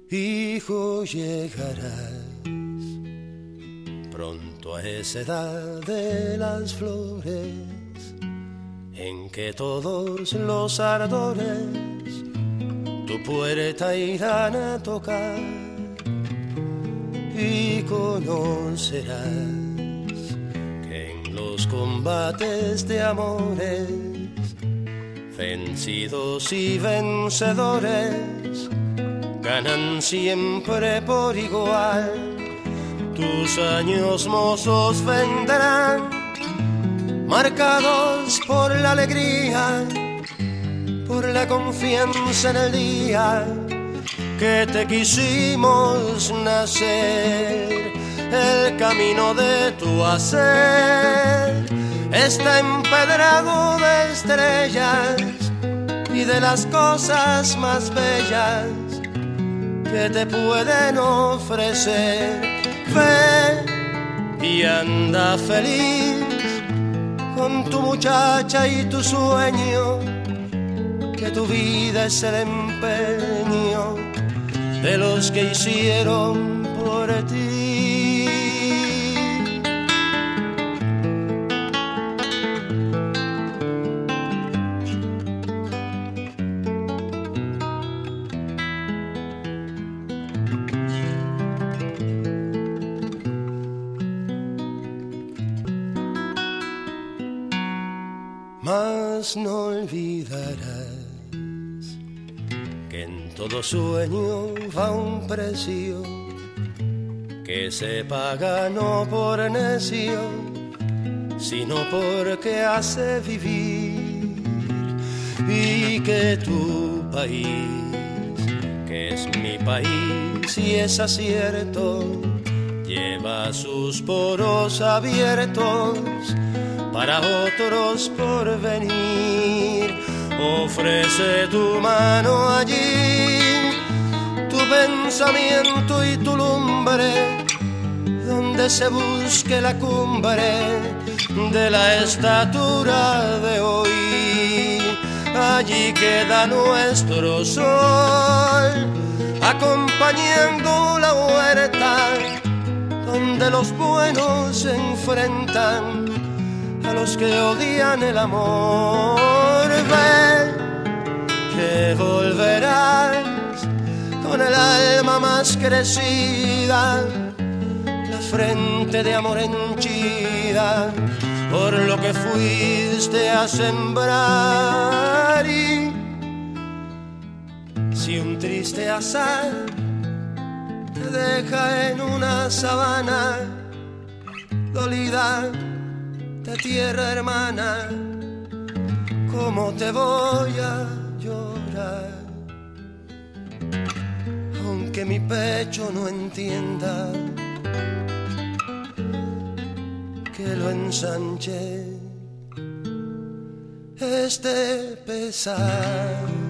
Hijo, llegarás pronto a esa edad de las flores, en que todos los ardores tu puerta irán a tocar, y conocerás que en los combates de amores, vencidos y vencedores ganan siempre por igual. Tus años mozos vendrán marcados por la alegría, por la confianza en el día que te quisimos nacer. El camino de tu hacer está empedrado de estrellas y de las cosas más bellas que te pueden ofrecer. Ve y anda feliz con tu muchacha y tu sueño, que tu vida es el empeño de los que hicieron por ti. Mas no olvidarás que en todo sueño va un precio que se paga no por necio, sino porque hace vivir, y que tu país, que es mi país y es acierto, lleva sus poros abiertos para otros por venir. Ofrece tu mano allí, tu pensamiento y tu lumbre, donde se busque la cumbre de la estatura de hoy. Allí queda nuestro sol, acompañando la huerta, donde los buenos se enfrentan a los que odian el amor. Ve que volverás con el alma más crecida, la frente de amor henchida por lo que fuiste a sembrar. Y si un triste azar te deja en una sabana dolida de tierra hermana, ¿cómo te voy a llorar? Aunque mi pecho no entienda que lo ensanche este pesar.